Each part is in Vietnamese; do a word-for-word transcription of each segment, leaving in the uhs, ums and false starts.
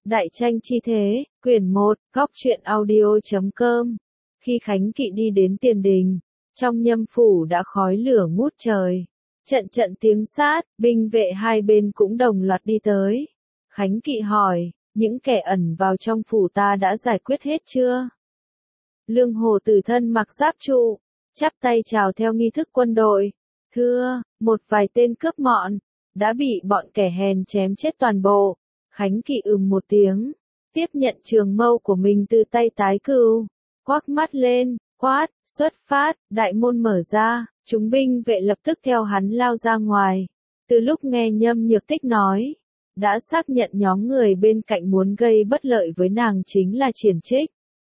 Đại tranh chi thế, quyển một, góc truyện audio chấm com. Khi Khánh Kỵ đi đến tiền đình, trong nhâm phủ đã khói lửa ngút trời. Trận trận tiếng sát, binh vệ hai bên cũng đồng loạt đi tới. Khánh Kỵ hỏi, những kẻ ẩn vào trong phủ ta đã giải quyết hết chưa? Lương Hồ Tử thân mặc giáp trụ, chắp tay chào theo nghi thức quân đội. Thưa, một vài tên cướp mọn, đã bị bọn kẻ hèn chém chết toàn bộ. Khánh Kỵ ừm một tiếng, tiếp nhận trường mâu của mình từ tay Tái Cửu, quắc mắt lên, quát, xuất phát, đại môn mở ra, chúng binh vệ lập tức theo hắn lao ra ngoài. Từ lúc nghe Nhâm Nhược Tích nói, đã xác nhận nhóm người bên cạnh muốn gây bất lợi với nàng chính là Triển Trích.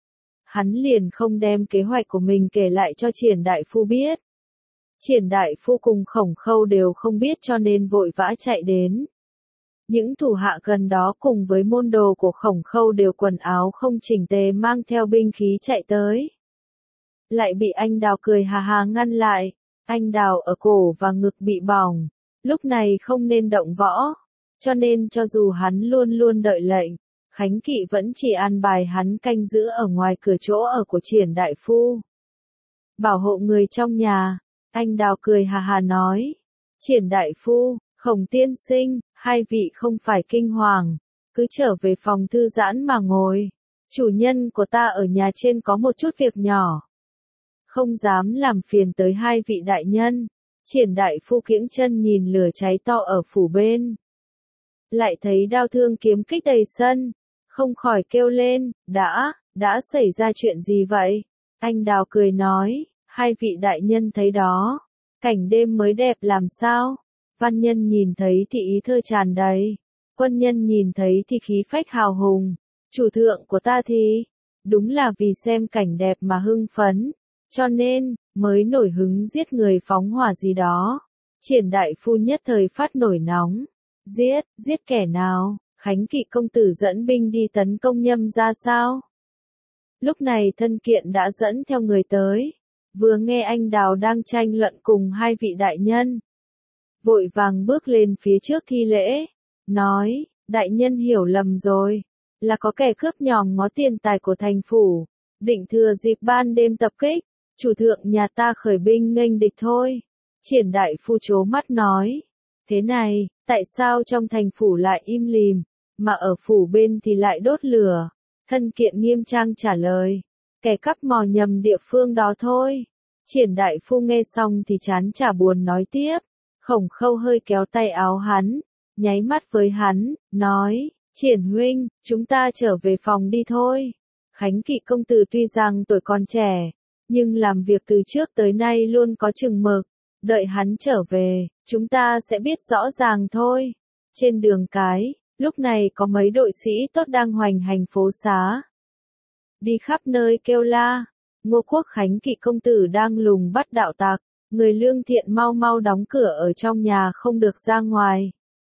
Hắn liền không đem kế hoạch của mình kể lại cho Triển Đại Phu biết. Triển Đại Phu cùng Khổng Khâu đều không biết cho nên vội vã chạy đến. Những thủ hạ gần đó cùng với môn đồ của Khổng Khâu đều quần áo không chỉnh tề mang theo binh khí chạy tới. Lại bị anh Đào cười hà hà ngăn lại, anh Đào ở cổ và ngực bị bỏng, lúc này không nên động võ, cho nên cho dù hắn luôn luôn đợi lệnh, Khánh Kỵ vẫn chỉ an bài hắn canh giữ ở ngoài cửa chỗ ở của Triển Đại Phu. Bảo hộ người trong nhà, anh Đào cười hà hà nói, Triển Đại Phu, Khổng tiên sinh, hai vị không phải kinh hoàng, cứ trở về phòng thư giãn mà ngồi. Chủ nhân của ta ở nhà trên có một chút việc nhỏ, không dám làm phiền tới hai vị đại nhân. Triển Đại Phu kiễng chân nhìn lửa cháy to ở phủ bên, lại thấy đao thương kiếm kích đầy sân, không khỏi kêu lên, đã, đã xảy ra chuyện gì vậy? Anh Đào cười nói, hai vị đại nhân thấy đó, cảnh đêm mới đẹp làm sao? Văn nhân nhìn thấy thì ý thơ tràn đầy, quân nhân nhìn thấy thì khí phách hào hùng, chủ thượng của ta thì, đúng là vì xem cảnh đẹp mà hưng phấn, cho nên, mới nổi hứng giết người phóng hỏa gì đó. Triển Đại Phu nhất thời phát nổi nóng, giết, giết kẻ nào? Khánh Kỵ công tử dẫn binh đi tấn công Nhâm ra sao? Lúc này Thân Kiện đã dẫn theo người tới, vừa nghe anh Đào đang tranh luận cùng hai vị đại nhân, vội vàng bước lên phía trước thi lễ, nói, đại nhân hiểu lầm rồi, là có kẻ cướp nhòm ngó tiền tài của thành phủ, định thừa dịp ban đêm tập kích, chủ thượng nhà ta khởi binh nghênh địch thôi. Triển Đại Phu trố mắt nói, thế này, tại sao trong thành phủ lại im lìm, mà ở phủ bên thì lại đốt lửa? Thân Kiện nghiêm trang trả lời, kẻ cắp mò nhầm địa phương đó thôi. Triển Đại Phu nghe xong thì chán chả buồn nói tiếp. Khổng Khâu hơi kéo tay áo hắn, nháy mắt với hắn, nói, Triển huynh, chúng ta trở về phòng đi thôi. Khánh Kỵ công tử tuy rằng tuổi còn trẻ, nhưng làm việc từ trước tới nay luôn có chừng mực, đợi hắn trở về, chúng ta sẽ biết rõ ràng thôi. Trên đường cái, lúc này có mấy đội sĩ tốt đang hoành hành phố xá, đi khắp nơi kêu la, Ngô Quốc Khánh Kỵ công tử đang lùng bắt đạo tặc. Người lương thiện mau mau đóng cửa ở trong nhà không được ra ngoài,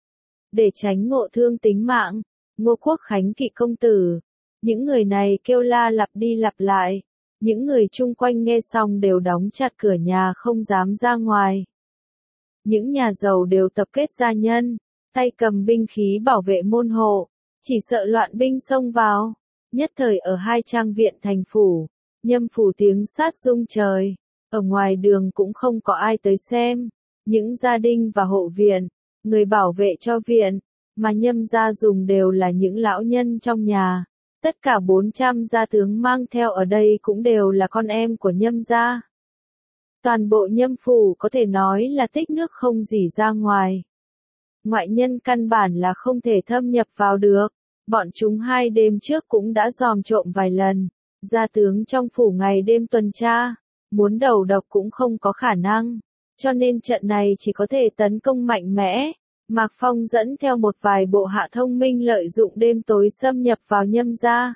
để tránh ngộ thương tính mạng. Ngô Quốc Khánh Kỵ công tử, những người này kêu la lặp đi lặp lại, những người chung quanh nghe xong đều đóng chặt cửa nhà không dám ra ngoài. Những nhà giàu đều tập kết gia nhân, tay cầm binh khí bảo vệ môn hộ, chỉ sợ loạn binh xông vào. Nhất thời ở hai trang viện thành phủ, Nhâm phủ tiếng sát rung trời. Ở ngoài đường cũng không có ai tới xem, những gia đình và hộ viện, người bảo vệ cho viện, mà Nhâm gia dùng đều là những lão nhân trong nhà. Tất cả bốn trăm gia tướng mang theo ở đây cũng đều là con em của Nhâm gia. Toàn bộ Nhâm phủ có thể nói là tích nước không dỉ ra ngoài. Ngoại nhân căn bản là không thể thâm nhập vào được, bọn chúng hai đêm trước cũng đã dòm trộm vài lần, gia tướng trong phủ ngày đêm tuần tra. Muốn đầu độc cũng không có khả năng, cho nên trận này chỉ có thể tấn công mạnh mẽ. Mạc Phong dẫn theo một vài bộ hạ thông minh lợi dụng đêm tối xâm nhập vào Nhâm gia.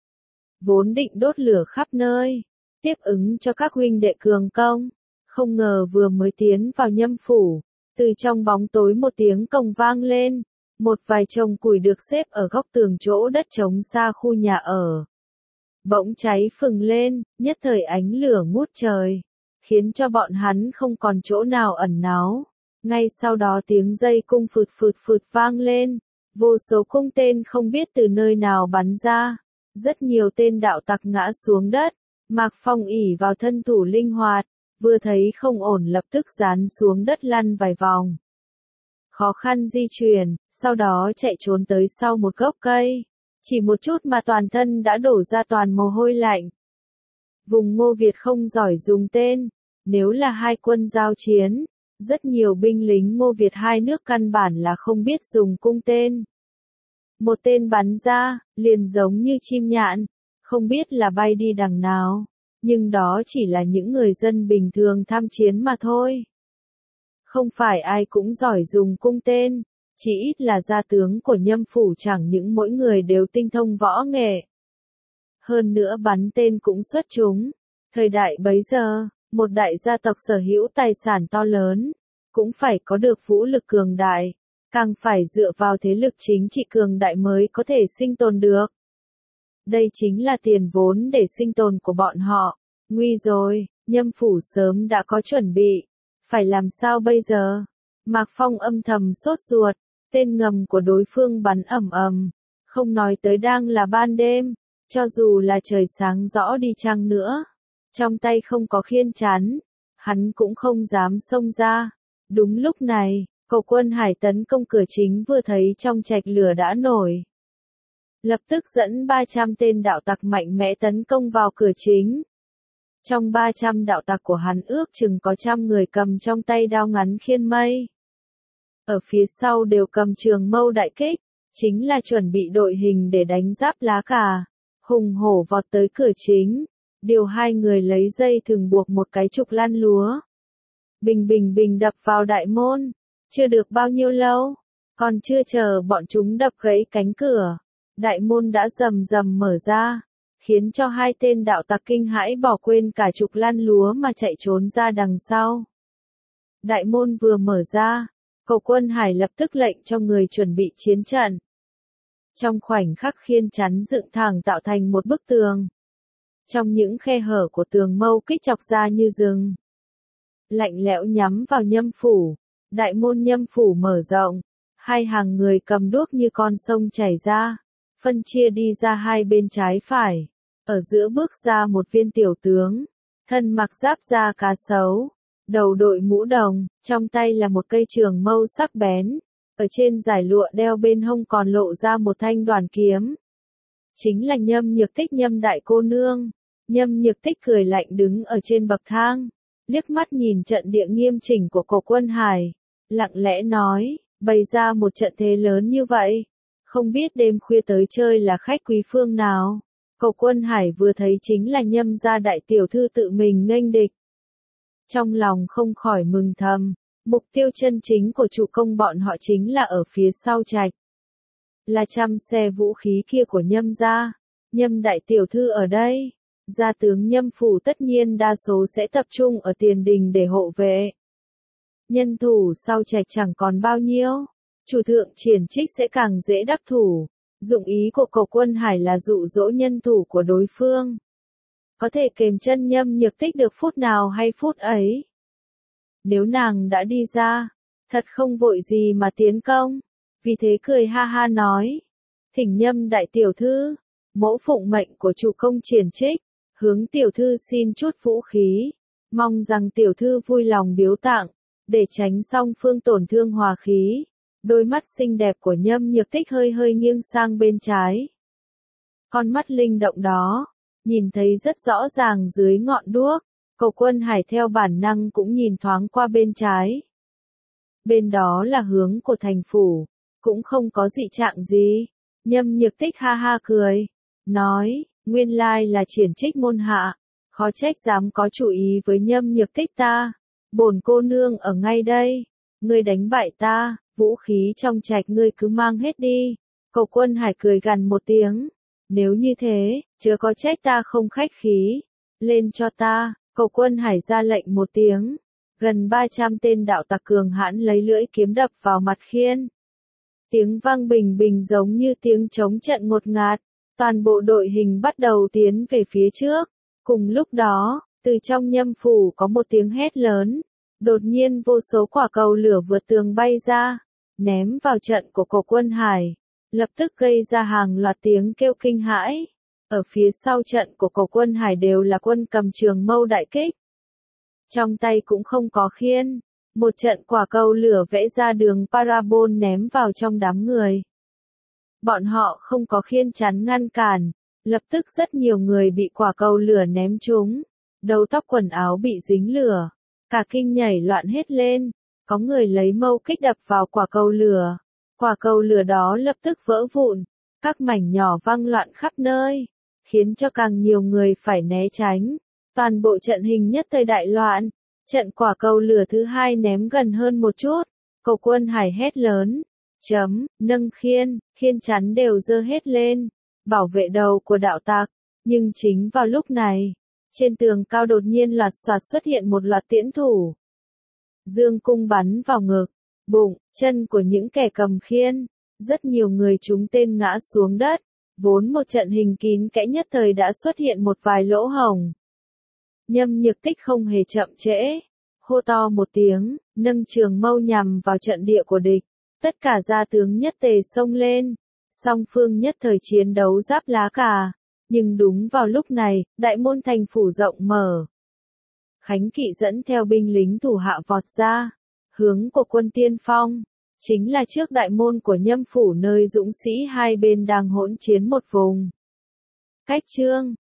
Vốn định đốt lửa khắp nơi, tiếp ứng cho các huynh đệ cường công, không ngờ vừa mới tiến vào Nhâm phủ, từ trong bóng tối một tiếng cồng vang lên, một vài chồng củi được xếp ở góc tường chỗ đất trống xa khu nhà ở. Bỗng cháy phừng lên, nhất thời ánh lửa ngút trời, khiến cho bọn hắn không còn chỗ nào ẩn náu. Ngay sau đó tiếng dây cung phụt phụt phụt vang lên, Vô số cung tên không biết từ nơi nào bắn ra. Rất nhiều tên đạo tặc ngã xuống đất. Mạc Phong ỷ vào thân thủ linh hoạt. Vừa thấy không ổn lập tức dán xuống đất lăn vài vòng. Khó khăn di chuyển, sau đó chạy trốn tới sau một gốc cây. Chỉ một chút mà toàn thân đã đổ ra toàn mồ hôi lạnh. Vùng Ngô Việt không giỏi dùng tên. Nếu là hai quân giao chiến, rất nhiều binh lính Ngô Việt hai nước căn bản là không biết dùng cung tên. Một tên bắn ra, liền giống như chim nhạn, không biết là bay đi đằng nào, nhưng đó chỉ là những người dân bình thường tham chiến mà thôi. Không phải ai cũng giỏi dùng cung tên, chỉ ít là gia tướng của Nhâm phủ chẳng những mỗi người đều tinh thông võ nghệ. Hơn nữa bắn tên cũng xuất chúng. Thời đại bấy giờ, một đại gia tộc sở hữu tài sản to lớn, cũng phải có được vũ lực cường đại, càng phải dựa vào thế lực chính trị cường đại mới có thể sinh tồn được. Đây chính là tiền vốn để sinh tồn của bọn họ. Nguy rồi, Nhâm phủ sớm đã có chuẩn bị. Phải làm sao bây giờ? Mạc Phong âm thầm sốt ruột, tên ngầm của đối phương bắn ầm ầm, không nói tới đang là ban đêm, cho dù là trời sáng rõ đi chăng nữa, trong tay không có khiên chắn, hắn cũng không dám xông ra. Đúng lúc này, Cầu Quân Hải tấn công cửa chính vừa thấy trong trạch lửa đã nổi. Lập tức dẫn ba trăm tên đạo tặc mạnh mẽ tấn công vào cửa chính. Trong ba trăm đạo tặc của hắn ước chừng có trăm người cầm trong tay đao ngắn khiên mây. Ở phía sau đều cầm trường mâu đại kích, chính là chuẩn bị đội hình để đánh giáp lá cà. Hùng hổ vọt tới cửa chính, điều hai người lấy dây thừng buộc một cái trục lăn lúa. Bình bình bình đập vào đại môn, chưa được bao nhiêu lâu, còn chưa chờ bọn chúng đập gãy cánh cửa, đại môn đã rầm rầm mở ra, khiến cho hai tên đạo tặc kinh hãi bỏ quên cả trục lăn lúa mà chạy trốn ra đằng sau. Đại môn vừa mở ra, Cầu Quân Hải lập tức lệnh cho người chuẩn bị chiến trận. Trong khoảnh khắc khiên chắn dựng thẳng tạo thành một bức tường. Trong những khe hở của tường mâu kích chọc ra như rừng. Lạnh lẽo nhắm vào Nhâm phủ, đại môn Nhâm phủ mở rộng, hai hàng người cầm đuốc như con sông chảy ra, phân chia đi ra hai bên trái phải, ở giữa bước ra một viên tiểu tướng, thân mặc giáp da cá sấu, đầu đội mũ đồng, trong tay là một cây trường mâu sắc bén, ở trên dải lụa đeo bên hông còn lộ ra một thanh đoàn kiếm. Chính là Nhâm Nhược Tích, Nhâm đại cô nương. Nhâm Nhược Tích cười lạnh đứng ở trên bậc thang, liếc mắt nhìn trận địa nghiêm chỉnh của Cầu Quân Hải, lặng lẽ nói, bày ra một trận thế lớn như vậy, không biết đêm khuya tới chơi là khách quý phương nào. Cầu Quân Hải vừa thấy chính là Nhâm gia đại tiểu thư tự mình nghênh địch. Trong lòng không khỏi mừng thầm, mục tiêu chân chính của chủ công bọn họ chính là ở phía sau trạch. Là trăm xe vũ khí kia của Nhâm gia, Nhâm đại tiểu thư ở đây, gia tướng Nhâm phủ tất nhiên đa số sẽ tập trung ở tiền đình để hộ vệ. Nhân thủ sau trạch chẳng còn bao nhiêu, chủ thượng Triển Trích sẽ càng dễ đắc thủ. Dụng ý của Cầu Quân Hải là dụ dỗ nhân thủ của đối phương. Có thể kềm chân Nhâm Nhược Tích được phút nào hay phút ấy. Nếu nàng đã đi ra, thật không vội gì mà tiến công. Vì thế cười ha ha nói, thỉnh Nhâm đại tiểu thư, mẫu phụng mệnh của chủ công Triển Trích, hướng tiểu thư xin chút vũ khí, mong rằng tiểu thư vui lòng biếu tặng, để tránh song phương tổn thương hòa khí. Đôi mắt xinh đẹp của Nhâm Nhược Tích hơi hơi nghiêng sang bên trái. Con mắt linh động đó, nhìn thấy rất rõ ràng dưới ngọn đuốc, Cầu Quân Hải theo bản năng cũng nhìn thoáng qua bên trái. Bên đó là hướng của thành phủ, cũng không có dị trạng gì. Nhâm Nhược Tích ha ha cười, nói, nguyên lai là Triển Trích môn hạ, khó trách dám có chủ ý với Nhâm Nhược Tích ta. Bổn cô nương ở ngay đây, ngươi đánh bại ta, vũ khí trong trạch ngươi cứ mang hết đi. Cầu Quân Hải cười gằn một tiếng, nếu như thế, chớ có trách ta không khách khí, lên cho ta. Cầu Quân Hải ra lệnh một tiếng, gần ba trăm tên đạo tặc cường hãn lấy lưỡi kiếm đập vào mặt khiên. Tiếng vang bình bình giống như tiếng trống trận ngột ngạt, toàn bộ đội hình bắt đầu tiến về phía trước. Cùng lúc đó, từ trong Nhâm phủ có một tiếng hét lớn, đột nhiên vô số quả cầu lửa vượt tường bay ra, ném vào trận của Cầu Quân Hải. lập tức gây ra hàng loạt tiếng kêu kinh hãi. Ở phía sau trận của cổ quân Hải đều là quân cầm trường mâu đại kích. Trong tay cũng không có khiên, một trận quả cầu lửa vẽ ra đường parabol ném vào trong đám người. Bọn họ không có khiên chắn ngăn cản, lập tức rất nhiều người bị quả cầu lửa ném trúng, đầu tóc quần áo bị dính lửa, cả kinh nhảy loạn hết lên, có người lấy mâu kích đập vào quả cầu lửa, quả cầu lửa đó lập tức vỡ vụn, các mảnh nhỏ văng loạn khắp nơi, khiến cho càng nhiều người phải né tránh, toàn bộ trận hình nhất thời đại loạn. Trận quả cầu lửa thứ hai ném gần hơn một chút, cổ quân Hải hét lớn, chấm, nâng khiên, khiên chắn đều giơ hết lên, bảo vệ đầu của đạo tặc, nhưng chính vào lúc này, trên tường cao đột nhiên loạt soạt xuất hiện một loạt tiễn thủ. Dương cung bắn vào ngực, bụng, chân của những kẻ cầm khiên, rất nhiều người trúng tên ngã xuống đất, vốn một trận hình kín kẽ nhất thời đã xuất hiện một vài lỗ hổng. Nhâm Nhược Tích không hề chậm trễ, hô to một tiếng, nâng trường mâu nhằm vào trận địa của địch, tất cả gia tướng nhất tề xông lên, song phương nhất thời chiến đấu giáp lá cà, nhưng đúng vào lúc này, đại môn thành phủ rộng mở. Khánh Kỵ dẫn theo binh lính thủ hạ vọt ra, hướng của quân tiên phong, chính là trước đại môn của Nhâm phủ nơi dũng sĩ hai bên đang hỗn chiến một vùng. Cách chương